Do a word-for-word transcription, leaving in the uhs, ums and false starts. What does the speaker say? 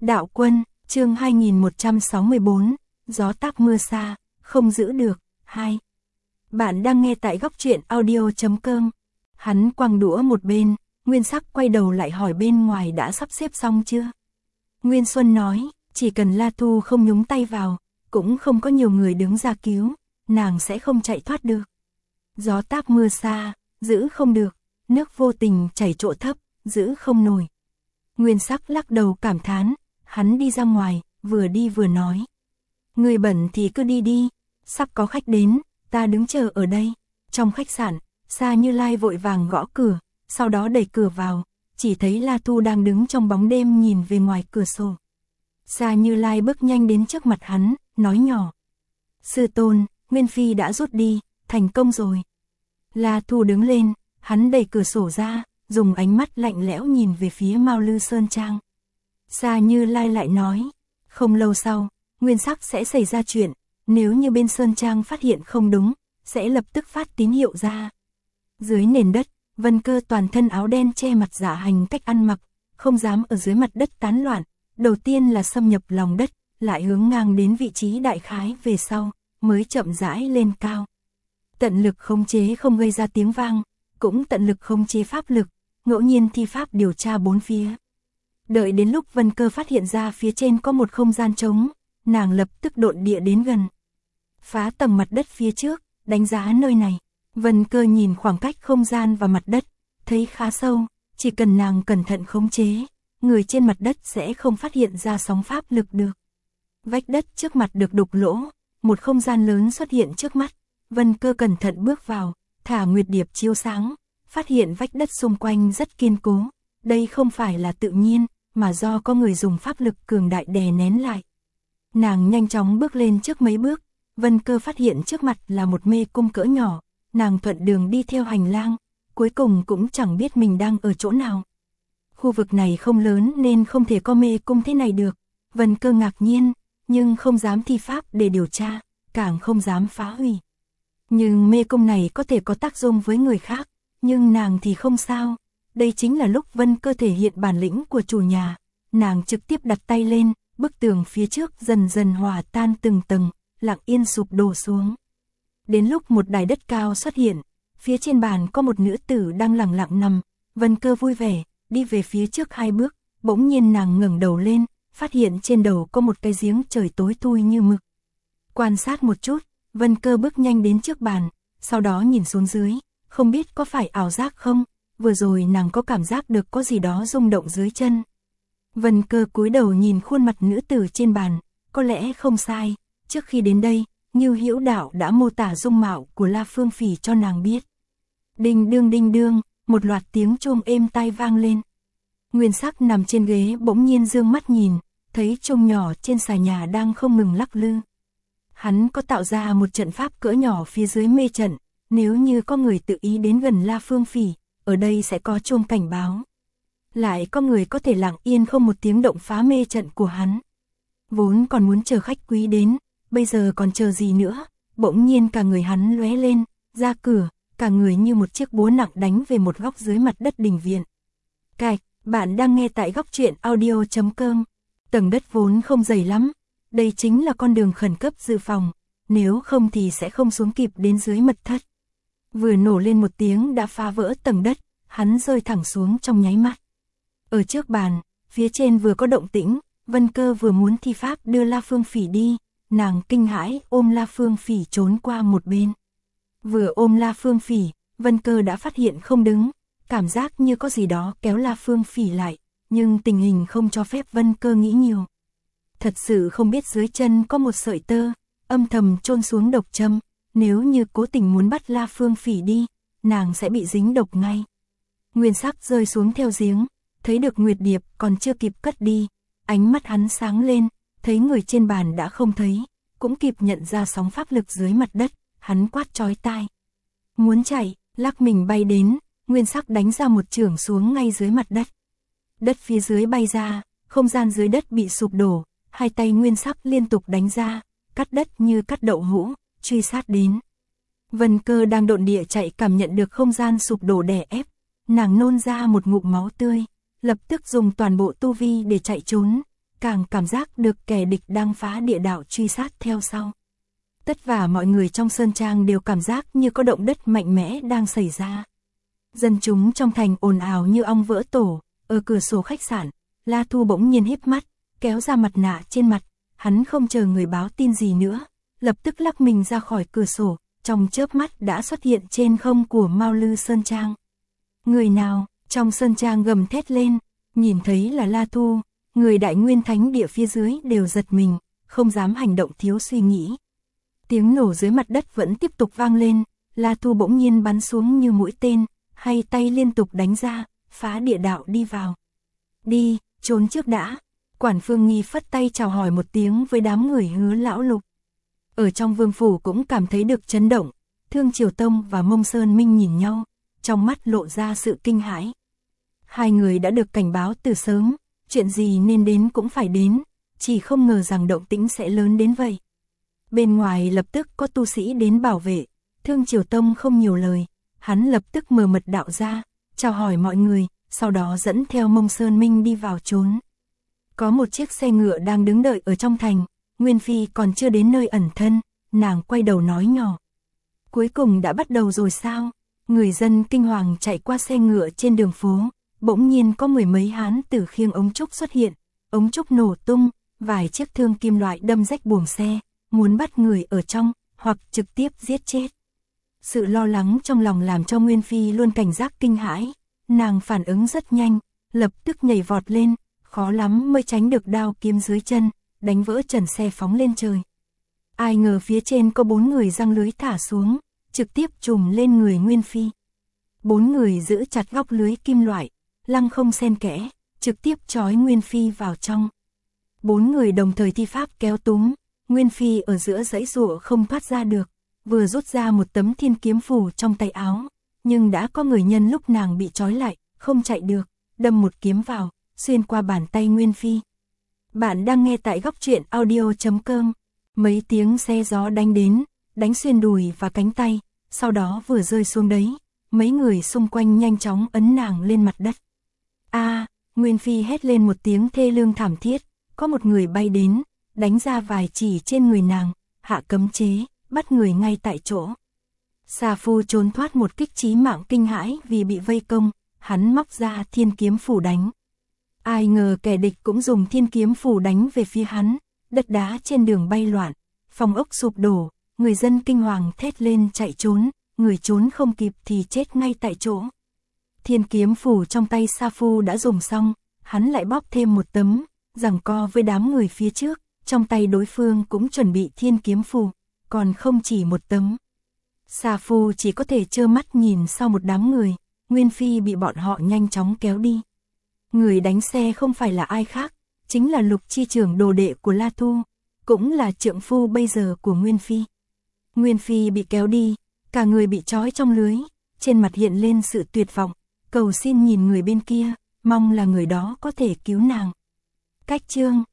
Đạo Quân, chương hai nghìn một trăm sáu mươi bốn, gió táp mưa xa, không giữ được, hai. Bạn đang nghe tại góc truyện audio chấm com. Hắn quăng đũa một bên, Nguyên Sắc quay đầu lại hỏi bên ngoài đã sắp xếp xong chưa? Nguyên Xuân nói, chỉ cần La Thu không nhúng tay vào, cũng không có nhiều người đứng ra cứu, nàng sẽ không chạy thoát được. Gió táp mưa xa, giữ không được, nước vô tình chảy chỗ thấp, giữ không nổi. Nguyên Sắc lắc đầu cảm thán, hắn đi ra ngoài, vừa đi vừa nói. Người bẩn thì cứ đi đi, sắp có khách đến, ta đứng chờ ở đây. Trong khách sạn, Sa Như Lai vội vàng gõ cửa, sau đó đẩy cửa vào, chỉ thấy La Thu đang đứng trong bóng đêm nhìn về ngoài cửa sổ. Sa Như Lai bước nhanh đến trước mặt hắn, nói nhỏ. Sư tôn, Nguyên Phi đã rút đi, thành công rồi. La Thu đứng lên, hắn đẩy cửa sổ ra, dùng ánh mắt lạnh lẽo nhìn về phía Mao Lư Sơn Trang. Sa Như Lai lại nói, không lâu sau, Nguyên Sắc sẽ xảy ra chuyện, nếu như bên Sơn Trang phát hiện không đúng, sẽ lập tức phát tín hiệu ra. Dưới nền đất, Vân Cơ toàn thân áo đen che mặt giả hành cách ăn mặc, không dám ở dưới mặt đất tán loạn, đầu tiên là xâm nhập lòng đất, lại hướng ngang đến vị trí đại khái về sau, mới chậm rãi lên cao. Tận lực khống chế không gây ra tiếng vang, cũng tận lực khống chế pháp lực, ngẫu nhiên thi pháp điều tra bốn phía. Đợi đến lúc Vân Cơ phát hiện ra phía trên có một không gian trống, nàng lập tức độn địa đến gần. Phá tầng mặt đất phía trước, đánh giá nơi này. Vân Cơ nhìn khoảng cách không gian và mặt đất, thấy khá sâu, chỉ cần nàng cẩn thận khống chế, người trên mặt đất sẽ không phát hiện ra sóng pháp lực được. Vách đất trước mặt được đục lỗ, một không gian lớn xuất hiện trước mắt. Vân Cơ cẩn thận bước vào, thả nguyệt điệp chiếu sáng, phát hiện vách đất xung quanh rất kiên cố. Đây không phải là tự nhiên, mà do có người dùng pháp lực cường đại đè nén lại. Nàng nhanh chóng bước lên trước mấy bước, Vân Cơ phát hiện trước mặt là một mê cung cỡ nhỏ, nàng thuận đường đi theo hành lang, cuối cùng cũng chẳng biết mình đang ở chỗ nào. Khu vực này không lớn nên không thể có mê cung thế này được, Vân Cơ ngạc nhiên, nhưng không dám thi pháp để điều tra, càng không dám phá hủy. Nhưng mê cung này có thể có tác dụng với người khác, nhưng nàng thì không sao. Đây chính là lúc Vân Cơ thể hiện bản lĩnh của chủ nhà, nàng trực tiếp đặt tay lên, bức tường phía trước dần dần hòa tan từng tầng, lặng yên sụp đổ xuống. Đến lúc một đài đất cao xuất hiện, phía trên bàn có một nữ tử đang lặng lặng nằm, Vân Cơ vui vẻ, đi về phía trước hai bước, bỗng nhiên nàng ngẩng đầu lên, phát hiện trên đầu có một cái giếng trời tối thui như mực. Quan sát một chút, Vân Cơ bước nhanh đến trước bàn, sau đó nhìn xuống dưới, không biết có phải ảo giác không, vừa rồi nàng có cảm giác được có gì đó rung động dưới chân. Vân Cơ cúi đầu nhìn khuôn mặt nữ tử trên bàn, có lẽ không sai, trước khi đến đây, Ngưu Hữu Đạo đã mô tả dung mạo của La Phương Phỉ cho nàng biết. Đinh đương đinh đương, một loạt tiếng chuông êm tai vang lên. Nguyên Sắc nằm trên ghế bỗng nhiên dương mắt nhìn, thấy chuông nhỏ trên xà nhà đang không ngừng lắc lư. Hắn có tạo ra một trận pháp cỡ nhỏ phía dưới mê trận, nếu như có người tự ý đến gần La Phương Phỉ, ở đây sẽ có chuông cảnh báo. Lại có người có thể lặng yên không một tiếng động phá mê trận của hắn. Vốn còn muốn chờ khách quý đến, bây giờ còn chờ gì nữa, bỗng nhiên cả người hắn lóe lên, ra cửa, cả người như một chiếc búa nặng đánh về một góc dưới mặt đất đình viện. Cạch, bạn đang nghe tại góc truyện audio chấm com. Tầng đất vốn không dày lắm, đây chính là con đường khẩn cấp dự phòng, nếu không thì sẽ không xuống kịp đến dưới mật thất. Vừa nổ lên một tiếng đã phá vỡ tầng đất, hắn rơi thẳng xuống trong nháy mắt. Ở trước bàn, phía trên vừa có động tĩnh, Vân Cơ vừa muốn thi pháp đưa La Phương Phỉ đi, nàng kinh hãi ôm La Phương Phỉ trốn qua một bên. Vừa ôm La Phương Phỉ, Vân Cơ đã phát hiện không đứng, cảm giác như có gì đó kéo La Phương Phỉ lại, nhưng tình hình không cho phép Vân Cơ nghĩ nhiều. Thật sự không biết dưới chân có một sợi tơ, âm thầm chôn xuống độc châm, nếu như cố tình muốn bắt La Phương Phỉ đi, nàng sẽ bị dính độc ngay. Nguyên Sắc rơi xuống theo giếng, thấy được Nguyệt Điệp còn chưa kịp cất đi, ánh mắt hắn sáng lên, thấy người trên bàn đã không thấy, cũng kịp nhận ra sóng pháp lực dưới mặt đất, hắn quát chói tai. Muốn chạy, lắc mình bay đến, Nguyên Sắc đánh ra một chưởng xuống ngay dưới mặt đất. Đất phía dưới bay ra, không gian dưới đất bị sụp đổ, hai tay Nguyên Sắc liên tục đánh ra, cắt đất như cắt đậu hũ, truy sát đến. Vân Cơ đang độn địa chạy cảm nhận được không gian sụp đổ đè ép, nàng nôn ra một ngụm máu tươi, lập tức dùng toàn bộ tu vi để chạy trốn, càng cảm giác được kẻ địch đang phá địa đạo truy sát theo sau. Tất cả mọi người trong sơn trang đều cảm giác như có động đất mạnh mẽ đang xảy ra. Dân chúng trong thành ồn ào như ong vỡ tổ. Ở cửa sổ khách sạn, La Thu bỗng nhiên híp mắt, kéo ra mặt nạ trên mặt, hắn không chờ người báo tin gì nữa, lập tức lắc mình ra khỏi cửa sổ, trong chớp mắt đã xuất hiện trên không của Mao Lư Sơn Trang. Người nào, trong Sơn Trang gầm thét lên, nhìn thấy là La Thu, người đại nguyên thánh địa phía dưới đều giật mình, không dám hành động thiếu suy nghĩ. Tiếng nổ dưới mặt đất vẫn tiếp tục vang lên, La Thu bỗng nhiên bắn xuống như mũi tên, hai tay liên tục đánh ra, phá địa đạo đi vào. Đi, trốn trước đã. Quản Phương Nghi phất tay chào hỏi một tiếng với đám người Hứa lão Lục. Ở trong vương phủ cũng cảm thấy được chấn động, Thương Triều Tông và Mông Sơn Minh nhìn nhau, trong mắt lộ ra sự kinh hãi. Hai người đã được cảnh báo từ sớm, chuyện gì nên đến cũng phải đến, chỉ không ngờ rằng động tĩnh sẽ lớn đến vậy. Bên ngoài lập tức có tu sĩ đến bảo vệ, Thương Triều Tông không nhiều lời, hắn lập tức mở mật đạo ra, chào hỏi mọi người, sau đó dẫn theo Mông Sơn Minh đi vào trốn. Có một chiếc xe ngựa đang đứng đợi ở trong thành, Nguyên Phi còn chưa đến nơi ẩn thân, nàng quay đầu nói nhỏ. Cuối cùng đã bắt đầu rồi sao? Người dân kinh hoàng chạy qua xe ngựa trên đường phố, bỗng nhiên có mười mấy hán tử khiêng ống trúc xuất hiện, ống trúc nổ tung, vài chiếc thương kim loại đâm rách buồng xe, muốn bắt người ở trong, hoặc trực tiếp giết chết. Sự lo lắng trong lòng làm cho Nguyên Phi luôn cảnh giác kinh hãi, nàng phản ứng rất nhanh, lập tức nhảy vọt lên, khó lắm mới tránh được đao kiếm dưới chân, đánh vỡ trần xe phóng lên trời. Ai ngờ phía trên có bốn người giăng lưới thả xuống, trực tiếp trùm lên người Nguyên Phi. Bốn người giữ chặt góc lưới kim loại, lăng không xen kẽ, trực tiếp trói Nguyên Phi vào trong. Bốn người đồng thời thi pháp kéo túm, Nguyên Phi ở giữa dãy giụa không thoát ra được, vừa rút ra một tấm thiên kiếm phù trong tay áo, nhưng đã có người nhân lúc nàng bị trói lại, không chạy được, đâm một kiếm vào, xuyên qua bàn tay Nguyên Phi. Bạn đang nghe tại góc truyện audio chấm com. Mấy tiếng xe gió đánh đến, đánh xuyên đùi và cánh tay, sau đó vừa rơi xuống đấy, mấy người xung quanh nhanh chóng ấn nàng lên mặt đất. A, Nguyên Phi hét lên một tiếng thê lương thảm thiết, có một người bay đến, đánh ra vài chỉ trên người nàng, hạ cấm chế, bắt người ngay tại chỗ. Sa Phu trốn thoát một kích chí mạng kinh hãi vì bị vây công, hắn móc ra thiên kiếm phủ đánh. Ai ngờ kẻ địch cũng dùng thiên kiếm phủ đánh về phía hắn, đất đá trên đường bay loạn, phòng ốc sụp đổ, người dân kinh hoàng thét lên chạy trốn, người trốn không kịp thì chết ngay tại chỗ. Thiên kiếm phủ trong tay Sa Phu đã dùng xong, hắn lại bóp thêm một tấm, giằng co với đám người phía trước, trong tay đối phương cũng chuẩn bị thiên kiếm phủ, còn không chỉ một tấm. Sa Phu chỉ có thể trơ mắt nhìn sau một đám người, Nguyên Phi bị bọn họ nhanh chóng kéo đi. Người đánh xe không phải là ai khác, chính là Lục Chi Trưởng đồ đệ của La Thu, cũng là trượng phu bây giờ của Nguyên Phi. Nguyên Phi bị kéo đi, cả người bị trói trong lưới, trên mặt hiện lên sự tuyệt vọng, cầu xin nhìn người bên kia, mong là người đó có thể cứu nàng. Cách chương